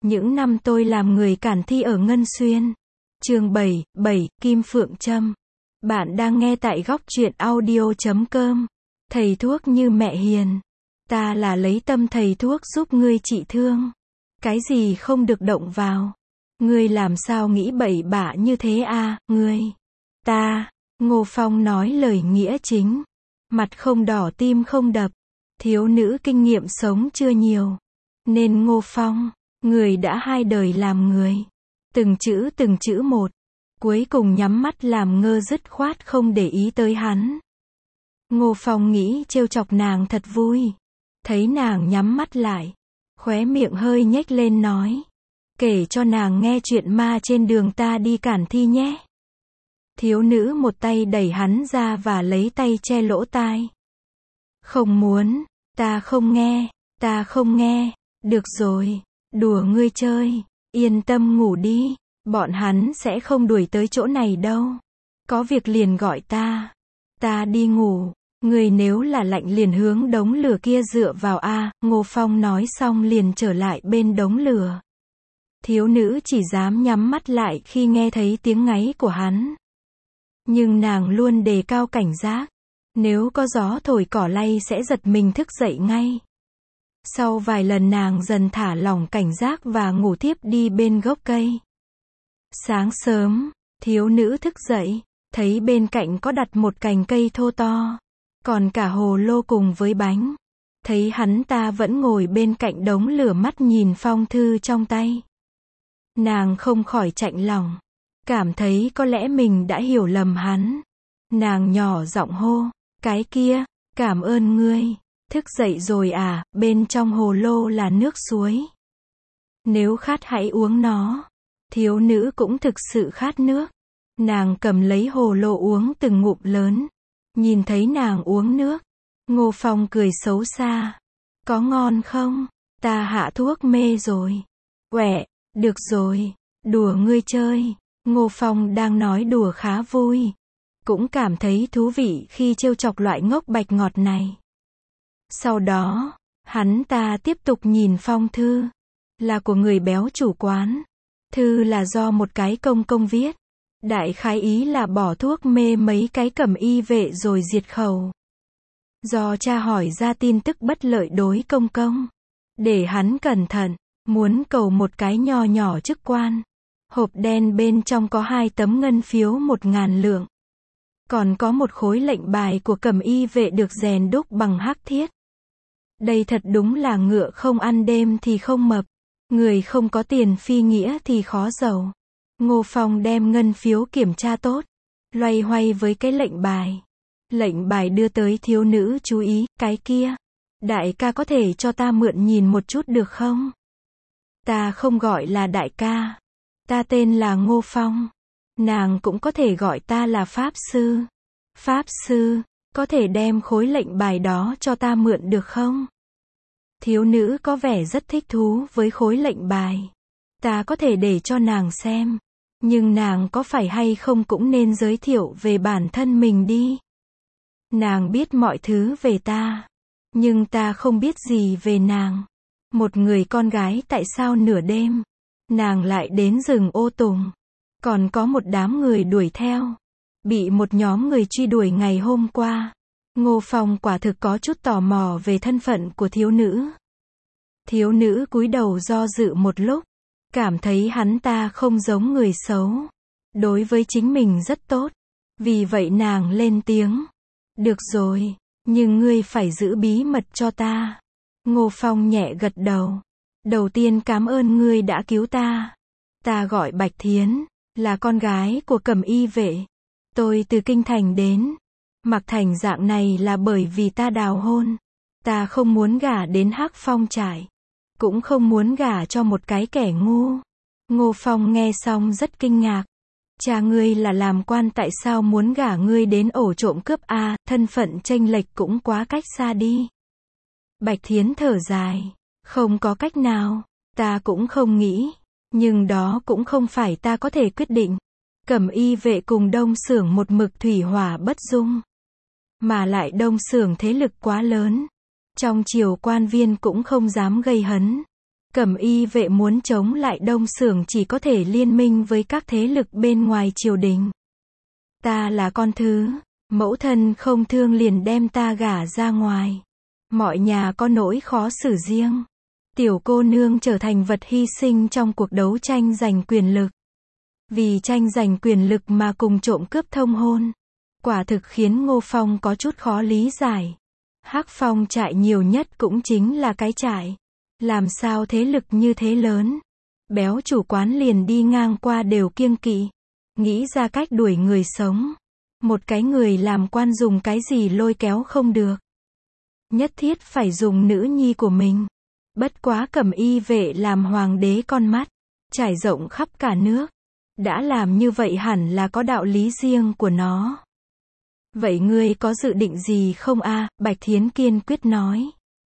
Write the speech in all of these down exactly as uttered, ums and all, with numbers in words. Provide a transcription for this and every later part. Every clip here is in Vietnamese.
Những năm tôi làm người cản thi ở Ngân Xuyên. Chương bảy, bảy, Kim Phượng Trâm. Bạn đang nghe tại góc truyện audio chấm com. Thầy thuốc như mẹ hiền. Ta là lấy tâm thầy thuốc giúp ngươi trị thương. Cái gì không được động vào. Ngươi làm sao nghĩ bậy bạ như thế à, ngươi? Ta, Ngô Phong nói lời nghĩa chính. Mặt không đỏ tim không đập. Thiếu nữ kinh nghiệm sống chưa nhiều. Nên Ngô Phong, người đã hai đời làm người. Từng chữ từng chữ một. Cuối cùng nhắm mắt làm ngơ dứt khoát không để ý tới hắn. Ngô Phong nghĩ trêu chọc nàng thật vui. Thấy nàng nhắm mắt lại. Khóe miệng hơi nhếch lên nói. Kể cho nàng nghe chuyện ma trên đường ta đi cản thi nhé. Thiếu nữ một tay đẩy hắn ra và lấy tay che lỗ tai. Không muốn, ta không nghe, ta không nghe, được rồi, đùa ngươi chơi, yên tâm ngủ đi, bọn hắn sẽ không đuổi tới chỗ này đâu. Có việc liền gọi ta, ta đi ngủ, ngươi nếu là lạnh liền hướng đống lửa kia dựa vào a. Ngô Phong nói xong liền trở lại bên đống lửa. Thiếu nữ chỉ dám nhắm mắt lại khi nghe thấy tiếng ngáy của hắn. Nhưng nàng luôn đề cao cảnh giác. Nếu có gió thổi cỏ lay sẽ giật mình thức dậy ngay. Sau vài lần nàng dần thả lỏng cảnh giác và ngủ tiếp đi bên gốc cây. Sáng sớm, thiếu nữ thức dậy, thấy bên cạnh có đặt một cành cây thô to, còn cả hồ lô cùng với bánh. Thấy hắn ta vẫn ngồi bên cạnh đống lửa mắt nhìn phong thư trong tay. Nàng không khỏi chạnh lòng, cảm thấy có lẽ mình đã hiểu lầm hắn. Nàng nhỏ giọng hô, cái kia, cảm ơn ngươi, thức dậy rồi à, bên trong hồ lô là nước suối. Nếu khát hãy uống nó. Thiếu nữ cũng thực sự khát nước. Nàng cầm lấy hồ lô uống từng ngụm lớn. Nhìn thấy nàng uống nước, Ngô Phong cười xấu xa. Có ngon không? Ta hạ thuốc mê rồi. Quẹ, được rồi, đùa ngươi chơi. Ngô Phong đang nói đùa khá vui. Cũng cảm thấy thú vị khi trêu chọc loại ngốc bạch ngọt này. Sau đó, hắn ta tiếp tục nhìn phong thư. Là của người béo chủ quán. Thư là do một cái công công viết. Đại khái ý là bỏ thuốc mê mấy cái cẩm y vệ rồi diệt khẩu. Do cha hỏi ra tin tức bất lợi đối công công. Để hắn cẩn thận, muốn cầu một cái nho nhỏ chức quan. Hộp đen bên trong có hai tấm ngân phiếu một ngàn lượng. Còn có một khối lệnh bài của cẩm y vệ được rèn đúc bằng hắc thiết. Đây thật đúng là ngựa không ăn đêm thì không mập. Người không có tiền phi nghĩa thì khó giàu. Ngô Phong đem ngân phiếu kiểm tra tốt. Loay hoay với cái lệnh bài. Lệnh bài đưa tới thiếu nữ chú ý, cái kia. Đại ca có thể cho ta mượn nhìn một chút được không? Ta không gọi là đại ca. Ta tên là Ngô Phong. Nàng cũng có thể gọi ta là Pháp Sư. Pháp Sư, có thể đem khối lệnh bài đó cho ta mượn được không? Thiếu nữ có vẻ rất thích thú với khối lệnh bài. Ta có thể để cho nàng xem. Nhưng nàng có phải hay không cũng nên giới thiệu về bản thân mình đi. Nàng biết mọi thứ về ta. Nhưng ta không biết gì về nàng. Một người con gái tại sao nửa đêm, nàng lại đến rừng ô tùng. Còn có một đám người đuổi theo. Bị một nhóm người truy đuổi ngày hôm qua. Ngô Phong quả thực có chút tò mò về thân phận của thiếu nữ. Thiếu nữ cúi đầu do dự một lúc. Cảm thấy hắn ta không giống người xấu. Đối với chính mình rất tốt. Vì vậy nàng lên tiếng. Được rồi, nhưng ngươi phải giữ bí mật cho ta. Ngô Phong nhẹ gật đầu. Đầu tiên cảm ơn ngươi đã cứu ta. Ta gọi Bạch Thiến. Là con gái của cẩm y vệ. Tôi từ Kinh Thành đến. Mặc thành dạng này là bởi vì ta đào hôn. Ta không muốn gả đến Hắc Phong trại. Cũng không muốn gả cho một cái kẻ ngu. Ngô Phong nghe xong rất kinh ngạc. Cha ngươi là làm quan tại sao muốn gả ngươi đến ổ trộm cướp a, thân phận chênh lệch cũng quá cách xa đi. Bạch Thiến thở dài. Không có cách nào. Ta cũng không nghĩ. Nhưng đó cũng không phải ta có thể quyết định. Cẩm y vệ cùng Đông Xưởng một mực thủy hỏa bất dung. Mà lại Đông Xưởng thế lực quá lớn. Trong triều quan viên cũng không dám gây hấn. Cẩm y vệ muốn chống lại Đông Xưởng chỉ có thể liên minh với các thế lực bên ngoài triều đình. Ta là con thứ, mẫu thân không thương liền đem ta gả ra ngoài. Mọi nhà có nỗi khó xử riêng. Tiểu cô nương trở thành vật hy sinh trong cuộc đấu tranh giành quyền lực. Vì tranh giành quyền lực mà cùng trộm cướp thông hôn. Quả thực khiến Ngô Phong có chút khó lý giải. Hắc Phong trại nhiều nhất cũng chính là cái trại. Làm sao thế lực như thế lớn. Béo chủ quán liền đi ngang qua đều kiêng kỵ. Nghĩ ra cách đuổi người sống. Một cái người làm quan dùng cái gì lôi kéo không được. Nhất thiết phải dùng nữ nhi của mình. Bất quá Cẩm y vệ làm hoàng đế con mắt. Trải rộng khắp cả nước. Đã làm như vậy hẳn là có đạo lý riêng của nó. Vậy ngươi có dự định gì không a? Bạch Thiến kiên quyết nói.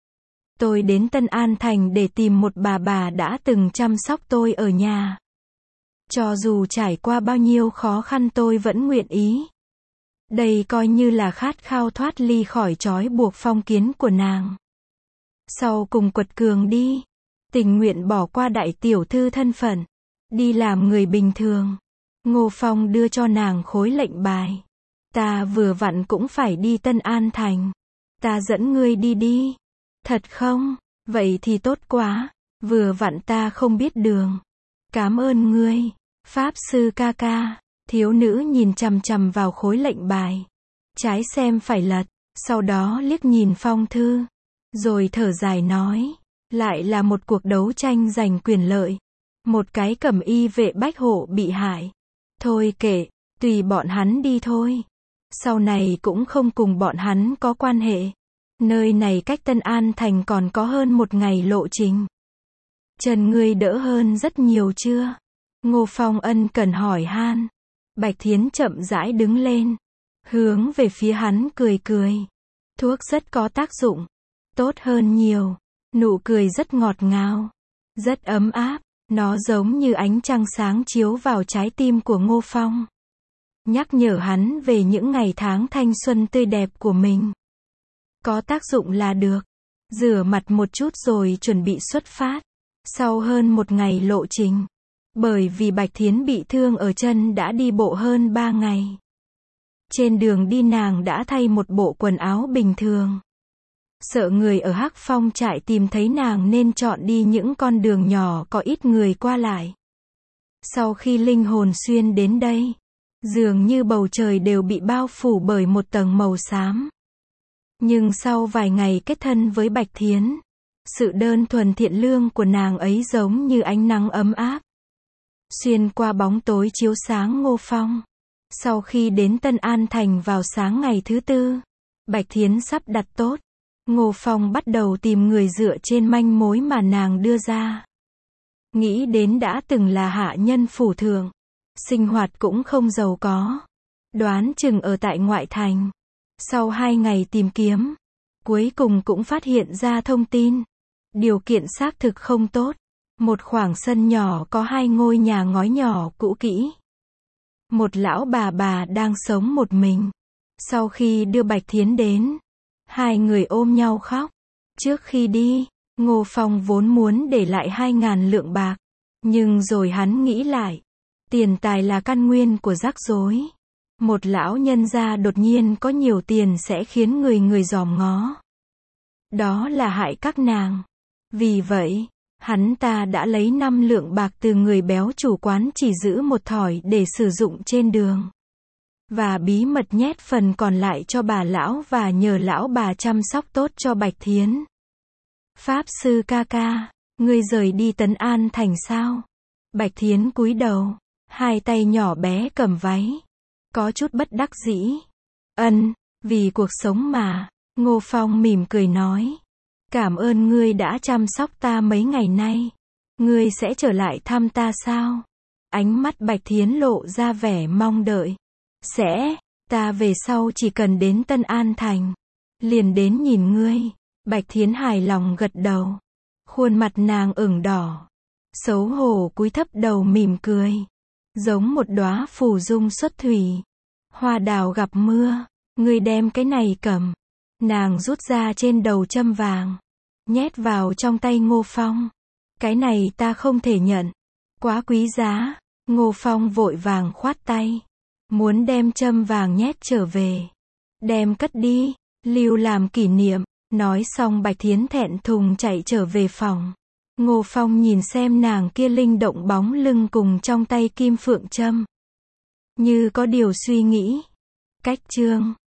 Tôi đến Tân An Thành để tìm một bà bà đã từng chăm sóc tôi ở nhà. Cho dù trải qua bao nhiêu khó khăn tôi vẫn nguyện ý. Đây coi như là khát khao thoát ly khỏi trói buộc phong kiến của nàng. Sau cùng quật cường đi. Tình nguyện bỏ qua đại tiểu thư thân phận. Đi làm người bình thường. Ngô Phong đưa cho nàng khối lệnh bài. Ta vừa vặn cũng phải đi Tân An Thành. Ta dẫn ngươi đi đi. Thật không? Vậy thì tốt quá. Vừa vặn ta không biết đường. Cảm ơn ngươi. Pháp sư ca ca. Thiếu nữ nhìn chằm chằm vào khối lệnh bài. Trái xem phải lật. Sau đó liếc nhìn phong thư. Rồi thở dài nói. Lại là một cuộc đấu tranh giành quyền lợi. Một cái Cẩm y vệ bách hộ bị hại. Thôi kệ. Tùy bọn hắn đi thôi. Sau này cũng không cùng bọn hắn có quan hệ. Nơi này cách Tân An Thành còn có hơn một ngày lộ trình. Chân ngươi đỡ hơn rất nhiều chưa? Ngô Phong ân cần hỏi han. Bạch Thiến chậm rãi đứng lên. Hướng về phía hắn cười cười. Thuốc rất có tác dụng. Tốt hơn nhiều. Nụ cười rất ngọt ngào. Rất ấm áp. Nó giống như ánh trăng sáng chiếu vào trái tim của Ngô Phong. Nhắc nhở hắn về những ngày tháng thanh xuân tươi đẹp của mình. Có tác dụng là được. Rửa mặt một chút rồi chuẩn bị xuất phát. Sau hơn một ngày lộ trình. Bởi vì Bạch Thiến bị thương ở chân đã đi bộ hơn ba ngày. Trên đường đi nàng đã thay một bộ quần áo bình thường. Sợ người ở Hắc Phong trại tìm thấy nàng nên chọn đi những con đường nhỏ có ít người qua lại. Sau khi linh hồn xuyên đến đây, dường như bầu trời đều bị bao phủ bởi một tầng màu xám. Nhưng sau vài ngày kết thân với Bạch Thiến, sự đơn thuần thiện lương của nàng ấy giống như ánh nắng ấm áp. Xuyên qua bóng tối chiếu sáng Ngô Phong. Sau khi đến Tân An Thành vào sáng ngày thứ tư, Bạch Thiến sắp đặt tốt. Ngô Phong bắt đầu tìm người dựa trên manh mối mà nàng đưa ra. Nghĩ đến đã từng là hạ nhân phủ thượng. Sinh hoạt cũng không giàu có. Đoán chừng ở tại ngoại thành. Sau hai ngày tìm kiếm, cuối cùng cũng phát hiện ra thông tin. Điều kiện xác thực không tốt. Một khoảng sân nhỏ có hai ngôi nhà ngói nhỏ cũ kỹ. Một lão bà bà đang sống một mình. Sau khi đưa Bạch Thiến đến, hai người ôm nhau khóc. Trước khi đi, Ngô Phong vốn muốn để lại hai ngàn lượng bạc. Nhưng rồi hắn nghĩ lại. Tiền tài là căn nguyên của rắc rối. Một lão nhân gia đột nhiên có nhiều tiền sẽ khiến người người dòm ngó. Đó là hại các nàng. Vì vậy, hắn ta đã lấy năm lượng bạc từ người béo chủ quán chỉ giữ một thỏi để sử dụng trên đường. Và bí mật nhét phần còn lại cho bà lão và nhờ lão bà chăm sóc tốt cho Bạch Thiến. Pháp sư ca ca, ngươi rời đi Tấn An Thành sao? Bạch Thiến cúi đầu, hai tay nhỏ bé cầm váy. Có chút bất đắc dĩ. Ân, vì cuộc sống mà. Ngô Phong mỉm cười nói. Cảm ơn ngươi đã chăm sóc ta mấy ngày nay. Ngươi sẽ trở lại thăm ta sao? Ánh mắt Bạch Thiến lộ ra vẻ mong đợi. Sẽ, ta về sau chỉ cần đến Tân An Thành. Liền đến nhìn ngươi. Bạch Thiến hài lòng gật đầu. Khuôn mặt nàng ửng đỏ. Xấu hổ cúi thấp đầu mỉm cười. Giống một đóa phù dung xuất thủy. Hoa đào gặp mưa. Ngươi đem cái này cầm. Nàng rút ra trên đầu châm vàng. Nhét vào trong tay Ngô Phong. Cái này ta không thể nhận. Quá quý giá. Ngô Phong vội vàng khoát tay. Muốn đem châm vàng nhét trở về. Đem cất đi. Lưu làm kỷ niệm. Nói xong Bạch Thiến thẹn thùng chạy trở về phòng. Ngô Phong nhìn xem nàng kia linh động bóng lưng cùng trong tay kim phượng châm. Như có điều suy nghĩ. Cách chương